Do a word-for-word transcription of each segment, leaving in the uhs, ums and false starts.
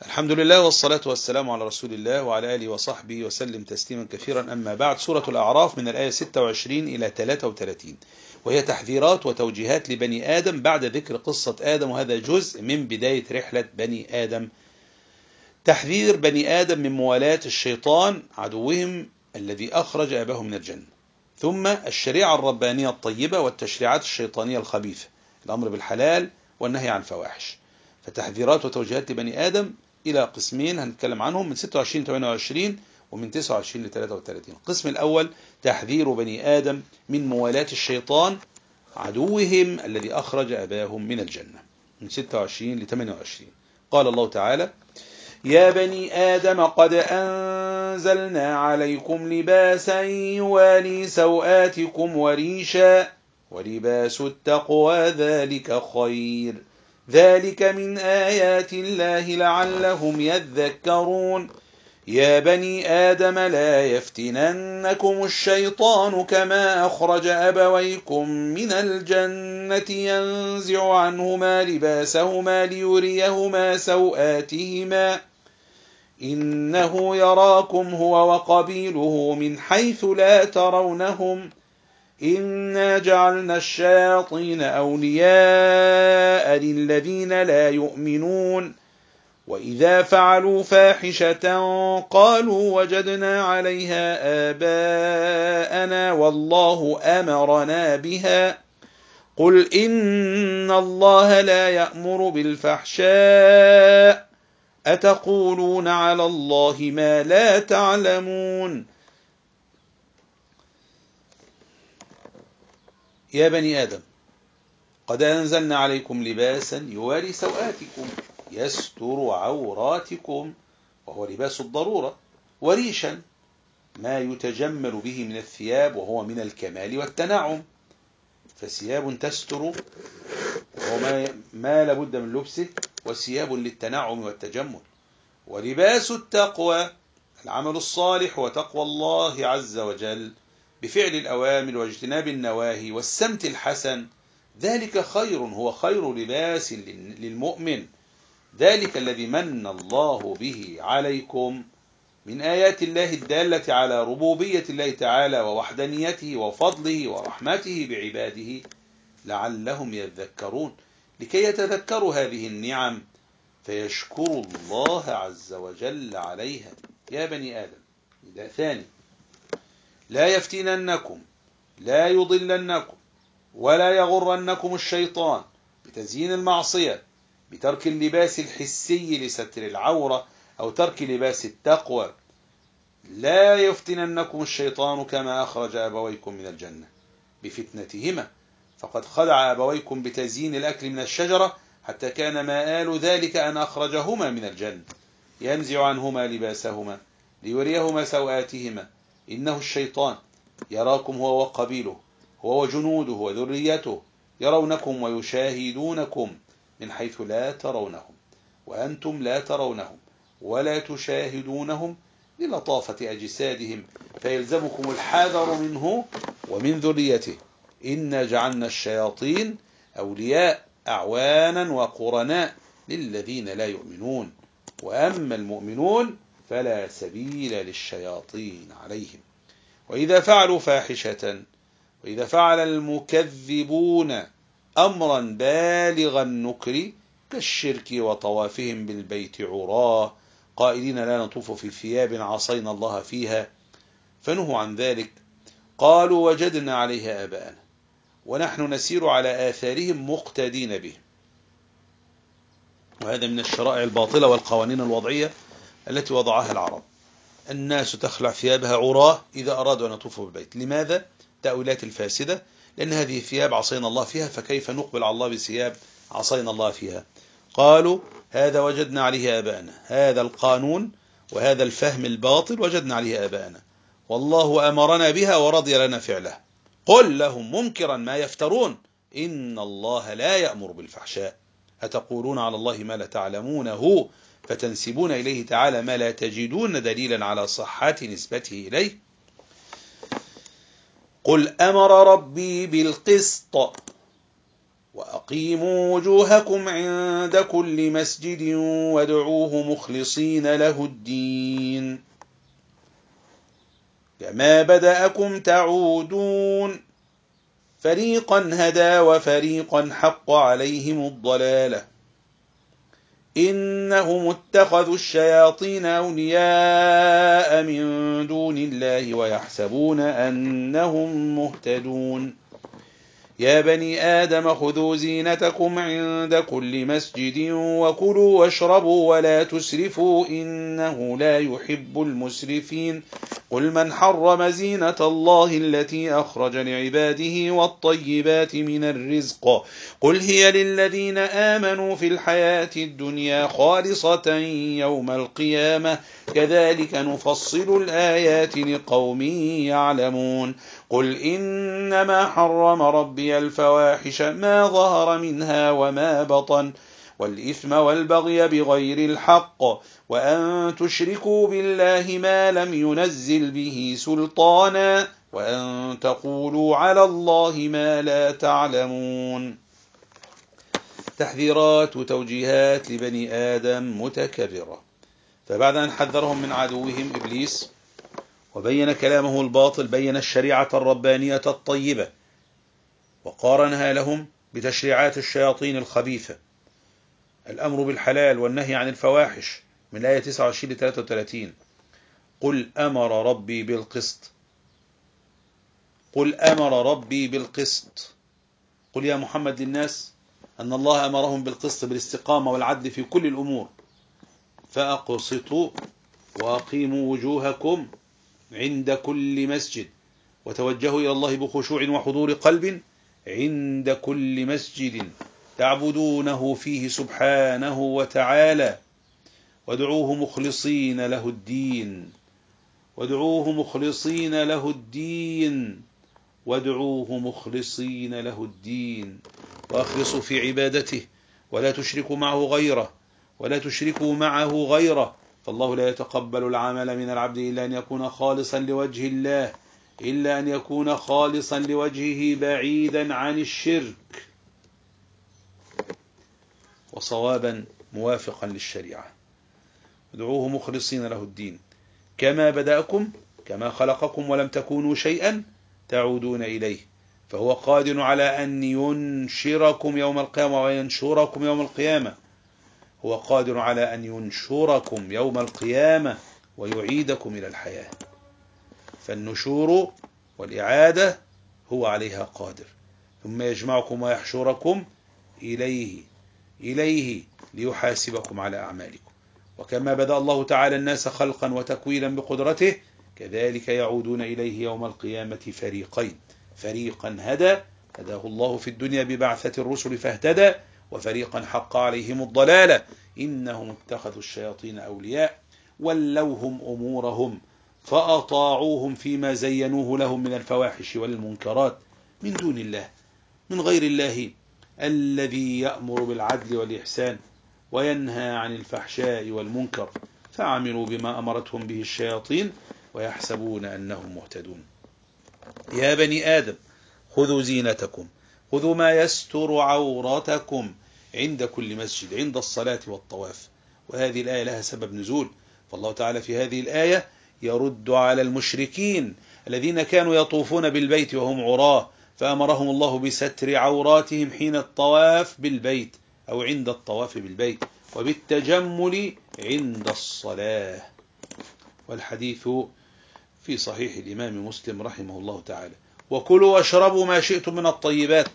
الحمد لله والصلاة والسلام على رسول الله وعلى آله وصحبه وسلم تسليما كثيرا. أما بعد، سورة الأعراف من الآية ستة وعشرين إلى ثلاثة وثلاثين، وهي تحذيرات وتوجيهات لبني آدم بعد ذكر قصة آدم، وهذا جزء من بداية رحلة بني آدم. تحذير بني آدم من موالاة الشيطان عدوهم الذي أخرج أباهم من الجنة، ثم الشريعة الربانية الطيبة والتشريعات الشيطانية الخبيثة، الأمر بالحلال والنهي عن الفواحش. فتحذيرات وتوجيهات لبني آدم إلى قسمين هنتكلم عنهم، من ستة وعشرين ل ثمانية وعشرين ومن تسعة وعشرين ل ثلاثة وثلاثين. القسم الأول تحذير بني آدم من موالاة الشيطان عدوهم الذي أخرج أباهم من الجنة، من ستة وعشرين ل ثمانية وعشرين. قال الله تعالى: يا بني آدم قد أنزلنا عليكم لباسا يواري سوآتكم وريشا ولباس التقوى ذلك خير ذلك من آيات الله لعلهم يذكرون. يا بني آدم لا يفتننكم الشيطان كما أخرج أبويكم من الجنة ينزع عنهما لباسهما ليريهما سوآتهما إنه يراكم هو وقبيله من حيث لا ترونهم إنا جعلنا الشياطين أولياء للذين لا يؤمنون وإذا فعلوا فاحشة قالوا وجدنا عليها آباءنا والله أمرنا بها قل إن الله لا يأمر بالفحشاء أتقولون على الله ما لا تعلمون. يا بني آدم قد أنزلنا عليكم لباسا يواري سوآتكم يستر عوراتكم، وهو لباس الضرورة، وريشا ما يتجمل به من الثياب وهو من الكمال والتنعم، فثياب تستر وهو ما, ما لابد من لبسه، وثياب للتنعم والتجمل. ولباس التقوى العمل الصالح وتقوى الله عز وجل بفعل الأوامر واجتناب النواهي والسمت الحسن، ذلك خير، هو خير لباس للمؤمن، ذلك الذي من الله به عليكم من آيات الله الدالة على ربوبية الله تعالى ووحدانيته وفضله ورحمته بعباده لعلهم يذكرون، لكي يتذكروا هذه النعم فيشكروا الله عز وجل عليها. يا بني آدم نداء ثاني: لا يفتننكم، لا يضلنكم ولا يغرنكم الشيطان بتزيين المعصية بترك اللباس الحسي لستر العورة أو ترك لباس التقوى. لا يفتننكم الشيطان كما أخرج أبويكم من الجنة بفتنتهما، فقد خدع أبويكم بتزيين الأكل من الشجرة حتى كان مآل ذلك أن أخرجهما من الجنة ينزع عنهما لباسهما ليريهما سوآتهما إنه الشيطان يراكم هو وقبيله هو وجنوده وذريته يرونكم ويشاهدونكم من حيث لا ترونهم وأنتم لا ترونهم ولا تشاهدونهم للطافة أجسادهم فيلزمكم الحذر منه ومن ذريته. إنا جعلنا الشياطين أولياء أعوانا وقرناء للذين لا يؤمنون وأما المؤمنون فلا سبيل للشياطين عليهم. وإذا فعلوا فاحشة، وإذا فعل المكذبون أمرا بالغ النكر كالشرك وطوافهم بالبيت عراه قائلين لا نطوف في ثياب عصينا الله فيها فنهوا عن ذلك قالوا وجدنا عليها آباءنا ونحن نسير على آثارهم مقتدين به. وهذا من الشرائع الباطلة والقوانين الوضعية التي وضعها العرب. الناس تخلع ثيابها عراه إذا أرادوا أن يطوفوا بالبيت. لماذا؟ تأويلات الفاسدة، لأن هذه ثياب عصينا الله فيها، فكيف نقبل على الله بثياب عصينا الله فيها؟ قالوا هذا وجدنا عليه آباءنا، هذا القانون وهذا الفهم الباطل وجدنا عليه آباءنا والله أمرنا بها ورضي لنا فعله. قل لهم منكرا ما يفترون إن الله لا يأمر بالفحشاء أتقولون على الله ما لا تعلمونه فتنسبون إليه تعالى ما لا تجدون دليلا على صحة نسبته إليه. قل أمر ربي بالقسط وأقيموا وجوهكم عند كل مسجد وادعوه مخلصين له الدين كما بدأكم تعودون فريقا هدى وفريقا حق عليهم الضلالة إنهم اتخذوا الشياطين أولياء من دون الله ويحسبون أنهم مهتدون يا بني آدم خذوا زينتكم عند كل مسجد وكلوا واشربوا ولا تسرفوا إنه لا يحب المسرفين قل من حرم زينة الله التي أخرج لعباده والطيبات من الرزق قل هي للذين آمنوا في الحياة الدنيا خالصة يوم القيامة كذلك نفصل الآيات لقوم يعلمون قل إنما حرم ربي الفواحش ما ظهر منها وما بطن والإثم والبغي بغير الحق وأن تشركوا بالله ما لم ينزل به سلطانا وأن تقولوا على الله ما لا تعلمون. تحذيرات وتوجيهات لبني آدم متكررة. فبعد أن حذرهم من عدوهم إبليس وبين كلامه الباطل بين الشريعة الربانية الطيبة وقارنها لهم بتشريعات الشياطين الخبيثة الأمر بالحلال والنهي عن الفواحش من الآية تسعة وعشرين إلى ثلاثة وثلاثين قل أمر ربي بالقسط قل أمر ربي بالقسط قل يا محمد للناس أن الله أمرهم بالقسط بالاستقامة والعدل في كل الأمور فأقسطوا وأقيموا وجوهكم عند كل مسجد وتوجهوا إلى الله بخشوع وحضور قلب عند كل مسجد تعبدونه فيه سبحانه وتعالى وادعوه مخلصين له الدين وادعوه مخلصين له الدين وادعوه مخلصين له الدين وأخلصوا في عبادته ولا تشركوا معه غيره ولا تشركوا معه غيره فالله لا يتقبل العمل من العبد إلا أن يكون خالصا لوجه الله إلا أن يكون خالصا لوجهه بعيدا عن الشرك وصوابا موافقا للشريعة ادعوه مخلصين له الدين كما بدأكم كما خلقكم ولم تكونوا شيئا تعودون إليه فهو قادر على أن ينشركم يوم القيامة وينشركم يوم القيامة هو قادر على أن ينشركم يوم القيامة ويعيدكم إلى الحياة فالنشور والإعادة هو عليها قادر ثم يجمعكم ويحشركم إليه إليه ليحاسبكم على أعمالكم وكما بدأ الله تعالى الناس خلقا وتكويلا بقدرته كذلك يعودون إليه يوم القيامة فريقين فريقا هدى هداه الله في الدنيا ببعثة الرسل فاهتدى وفريقا حق عليهم الضلالة إنهم اتخذوا الشياطين أولياء ولوهم أمورهم فأطاعوهم فيما زينوه لهم من الفواحش والمنكرات من دون الله من غير الله الذي يأمر بالعدل والإحسان وينهى عن الفحشاء والمنكر فعملوا بما أمرتهم به الشياطين ويحسبون أنهم مهتدون يا بني آدم خذوا زينتكم خذوا ما يستر عوراتكم عند كل مسجد عند الصلاة والطواف وهذه الآية لها سبب نزول فالله تعالى في هذه الآية يرد على المشركين الذين كانوا يطوفون بالبيت وهم عراه فأمرهم الله بستر عوراتهم حين الطواف بالبيت أو عند الطواف بالبيت وبالتجمل عند الصلاة والحديث في صحيح الإمام مسلم رحمه الله تعالى وكلوا واشربوا ما شئتم من الطيبات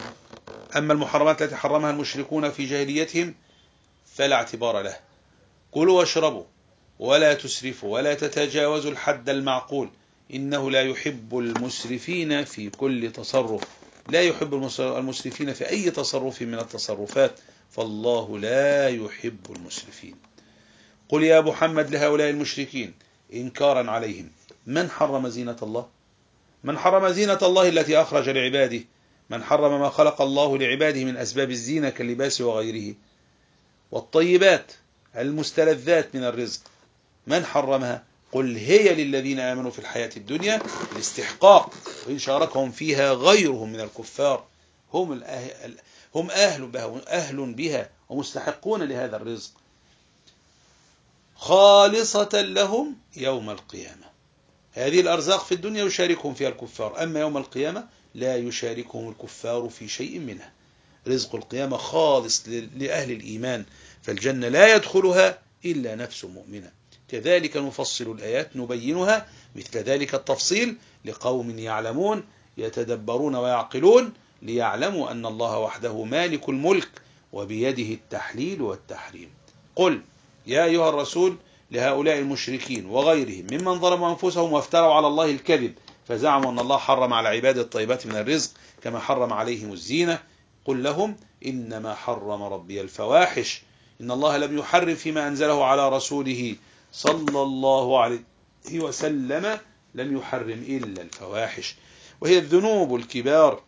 أما المحرمات التي حرمها المشركون في جاهليتهم فلا اعتبار له كلوا واشربوا ولا تسرفوا ولا تتجاوزوا الحد المعقول إنه لا يحب المسرفين في كل تصرف لا يحب المسرفين في أي تصرف من التصرفات فالله لا يحب المسرفين قل يا محمد لهؤلاء المشركين إنكارا عليهم من حرم زينة الله من حرم زينة الله التي أخرج لعباده من حرم ما خلق الله لعباده من أسباب الزينة كاللباس وغيره والطيبات المستلذات من الرزق من حرمها قل هي للذين آمنوا في الحياة الدنيا الاستحقاق وإن شاركهم فيها غيرهم من الكفار هم الأهل هم أهل بها أهل بها ومستحقون لهذا الرزق، خالصة لهم يوم القيامة. هذه الأرزاق في الدنيا يشاركهم فيها الكفار، أما يوم القيامة لا يشاركهم الكفار في شيء منها. رزق القيامة خالص لأهل الإيمان، فالجنة لا يدخلها إلا نفس مؤمنة. كذلك نفصل الآيات نبينها مثل ذلك التفصيل لقوم يعلمون يتدبرون ويعقلون، ليعلموا أن الله وحده مالك الملك وبيده التحليل والتحريم. قل يا أيها الرسول لهؤلاء المشركين وغيرهم ممن ظلموا أنفسهم وافتروا على الله الكذب فزعموا أن الله حرم على عباد الطيبات من الرزق كما حرم عليهم الزينة، قل لهم إنما حرم ربي الفواحش، إن الله لم يحرم فيما أنزله على رسوله صلى الله عليه وسلم، لم يحرم إلا الفواحش، وهي الذنوب الكبار،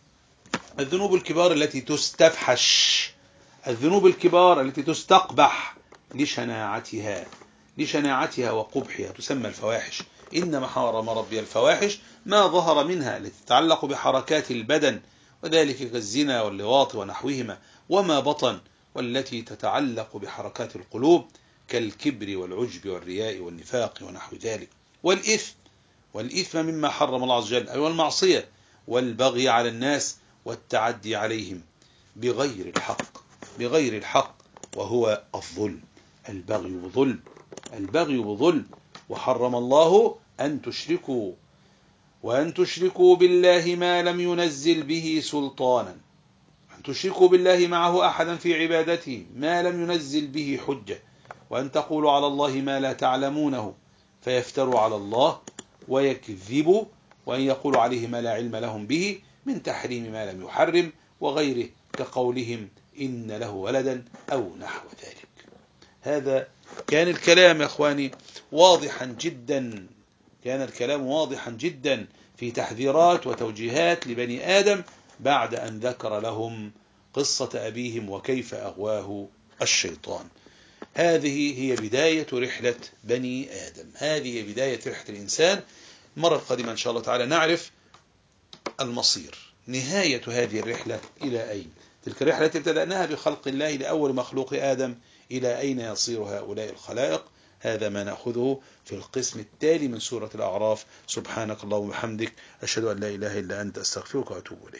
الذنوب الكبار التي تستفحش، الذنوب الكبار التي تستقبح لشناعتها لشناعتها وقبحها تسمى الفواحش. إنما حرم ربي الفواحش ما ظهر منها التي تتعلق بحركات البدن، وذلك كالزنا واللواط ونحوهما، وما بطن والتي تتعلق بحركات القلوب كالكبر والعجب والرياء والنفاق ونحو ذلك، والإثم والإثم مما حرم الله عز وجل، أي والمعصية والبغي على الناس والتعدي عليهم بغير الحق بغير الحق وهو الظلم. البغي بظلم البغي بظلم وحرم الله أن تشركوا وأن تشركوا بالله ما لم ينزل به سلطانا، أن تشركوا بالله معه أحدا في عبادته ما لم ينزل به حجة، وأن تقولوا على الله ما لا تعلمونه فيفتروا على الله ويكذبوا، وأن يقولوا عليه ما لا علم لهم به من تحريم ما لم يحرم وغيره كقولهم إن له ولدا أو نحو ذلك. هذا كان الكلام يا أخواني واضحا جدا كان الكلام واضحا جدا في تحذيرات وتوجيهات لبني آدم بعد أن ذكر لهم قصة أبيهم وكيف أغواه الشيطان. هذه هي بداية رحلة بني آدم، هذه هي بداية رحلة الإنسان. المرة القادمة إن شاء الله تعالى نعرف المصير، نهاية هذه الرحلة إلى أين. تلك الرحلة التي ابتدأناها بخلق الله لأول مخلوق آدم، إلى أين يصير هؤلاء الخلائق؟ هذا ما نأخذه في القسم التالي من سورة الأعراف. سبحانك اللهم وبحمدك، أشهد أن لا إله إلا أنت، أستغفرك وأتوب إليك.